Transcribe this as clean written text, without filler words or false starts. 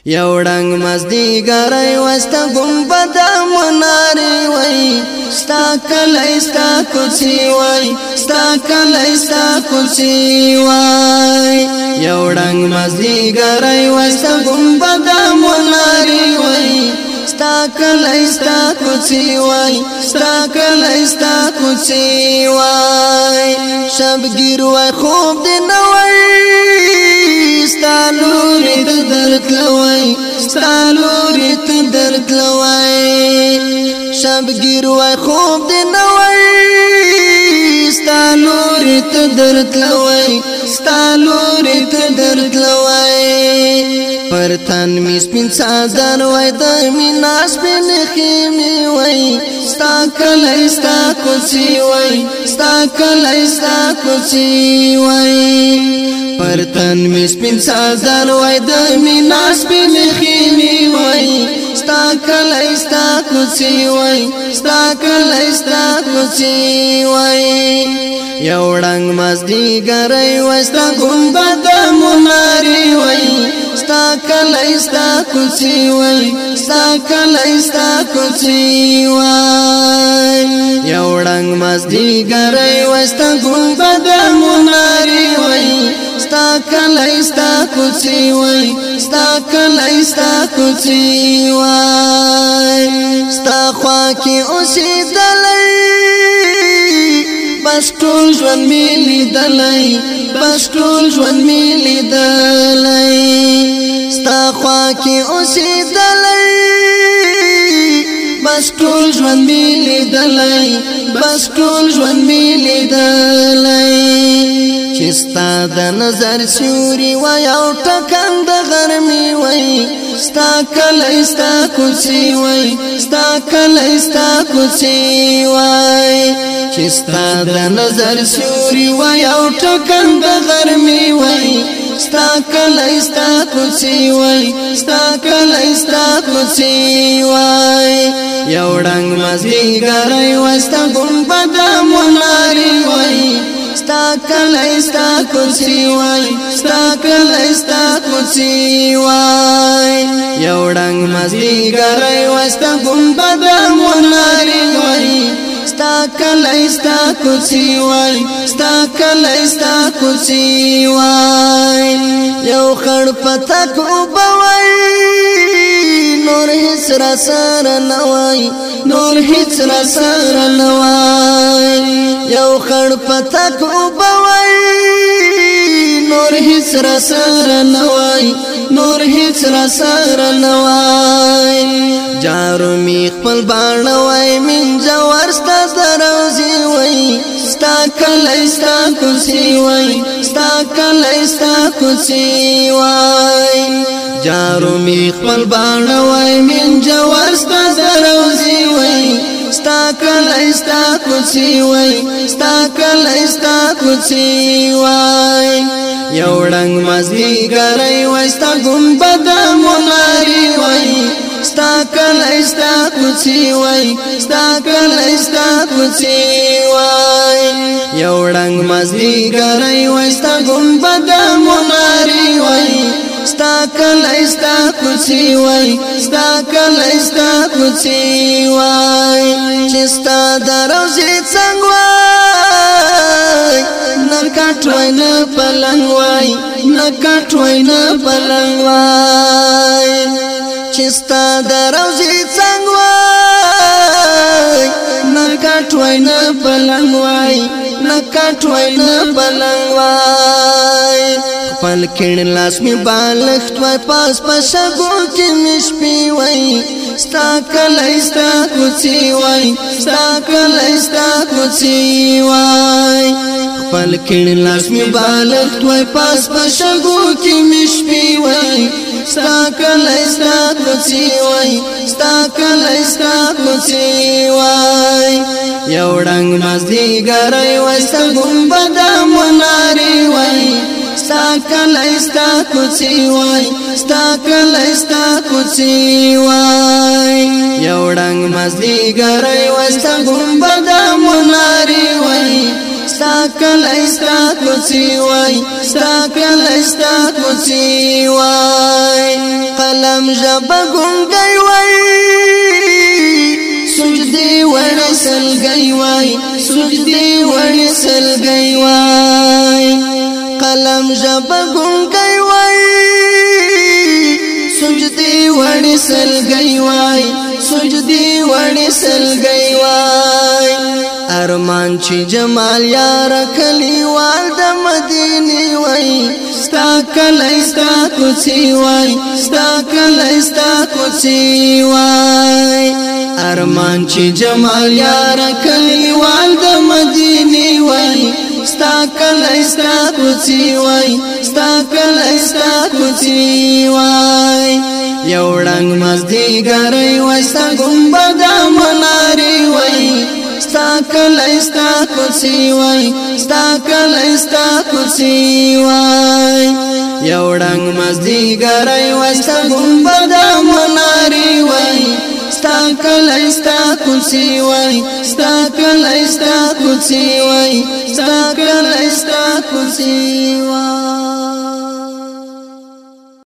یو ډنګ مزدیګری وستا ګمبد منارې وای ستا کلی ستا کوڅې وای ستا کلی ستا کوڅې وای یو ډنګ مزدیګری وستا ګمبد منارې وای ستا کلی ستا کوڅې وای ستا کلی ستا کوڅې وای شبګیر وای خوب دې نه وای ستا لوري ته درتلوای ستا لوري ته درتلوای شبګیر وای خوب دې نه وای ستا لوري ته درتلوای ستا لوري ته درتلوای پر تن می سپین سازر وای د مینا سپین خیمه وای ستا کلی ستا کوڅې وای ستا کلی ستا کوڅې وای پر تن می سپین سازر وای د مینا سپین خیمه وای ستا کلی ستا کوڅې وای ستا کلی ستا کوڅې وای یو ډنګ مزدیګری وای ستا ګمبد منارې وای ستا کلی ستا کوڅې وای ستا کلی ستا کوڅې وای یو ډنګ مزدیګری وای ستا ګمبد منارې وای ستا کلی ستا کوڅې وای ستا کلی ستا کوڅې وای ستا خوا کې اوسېدلی بس ټول ژوند مې لیدلی بس ټول ژوند مې لیدلی ستا خوا کې اوسېدلی بس ټول ژوند مې لیدلی بس ټول ژوند مې لیدلی چې ستا د نظر سیوري وای او ټکان د غرمې وای ستا کلی ستا کوڅې وای ستا کلی ستا کوڅې وای چې ستا د نظر سیوري وای او ټکان د غرمې وای ستا کلی ستا کوڅې وای ستا کلی ستا کوڅې وای یو ډنګ مزدیګری وای ستا ګمبد منارې وای ستا کلی ستا کوڅې وای ستا کلی ستا کوڅې وای یو ډنګ مزدیګری وای ستا ګمبد منارې وای ستا کلی ستا کوڅې وای ستا کلی ستا کوڅې وای یو خړ پتک وبوي نور هیڅ را سره نه وای نور هیڅ را سره نه وای یو خړ پتک وبوي نور هیڅ را سره نه وای نور هیڅ را سره نه وای جارو می خپل باڼه وای من جوار ستا دروزي وای ستا کلی ستا کوڅې وای ستا کلی ستا کوڅې وای جارو می خپل باڼه وای من جوار ستا دروزي وای ستا کلی ستا کوڅې وای ستا کلی ستا کوڅې وای یو ډنګ مزدیګری وای ستا ګمبد منارې وای ستا کلی ستا کوڅې وای ستا کلی ستا کوڅې وای یو ډنګ مزدیګری وای ستا ګمبد منارې وای ستا کلی ستا کوڅې وای ستا کلی ستا کوڅې وای چې ستا د روضې څنګ وای نه کټ وای نه پلنګ وای نه کټ وای نه پلنګ وای چې ستا د روضې څنګ وای نه کټ وای نه پلنګ وای نه کټ وای نه پلنګ وای خپل کړه لاس می بالښت وای پاس پښګو کې مشپی وای ستا کلی ستا کوڅې وای ستا کلی ستا کوڅې وای خپل کړه لاس می بالښت وای پاس پښګو کې مشپی وای ستا کلی ستا کوڅې وای ستا کلی ستا کوڅې وای یو ډنګ مزدیګری وای ستا ګمبد منارې وای ستا کلی ستا کوڅې وای ستا کلی ستا کوڅې وای یو ډنګ مزدیګری وای ستا ګمبد منارې وای ستا کلی ستا کوڅې وای ستا کلی ستا کوڅې وای قلم ژبه ګونګی وای سجدي وړې سلګي وای سجدي وړې سلګي وای قلم ژبه ګونګی وای سجدي وړې سلګي وای سجدي وړې سلګي وای ارمان چې جمال یار کلیوال د مدینه وای ستا کلی ستا کوڅې وای ستا کلی ستا کوڅې وای ارمان چې جمال یار کلیوال د مدینه وای ستا کلی ستا کوڅې وای ستا کلی ستا کوڅې وای یو ډنګ مزدیګری وای ستا ګمبد منارې وای ستا کلی ستا کوڅې وای ستا کلی ستا کوڅې وای یو ډنګ مزدیګری وای ستا ګمبد منارې وای ستا کلی ستا کوڅې وای ستا کلی ستا کوڅې وای ستا کلی ستا کوڅې وای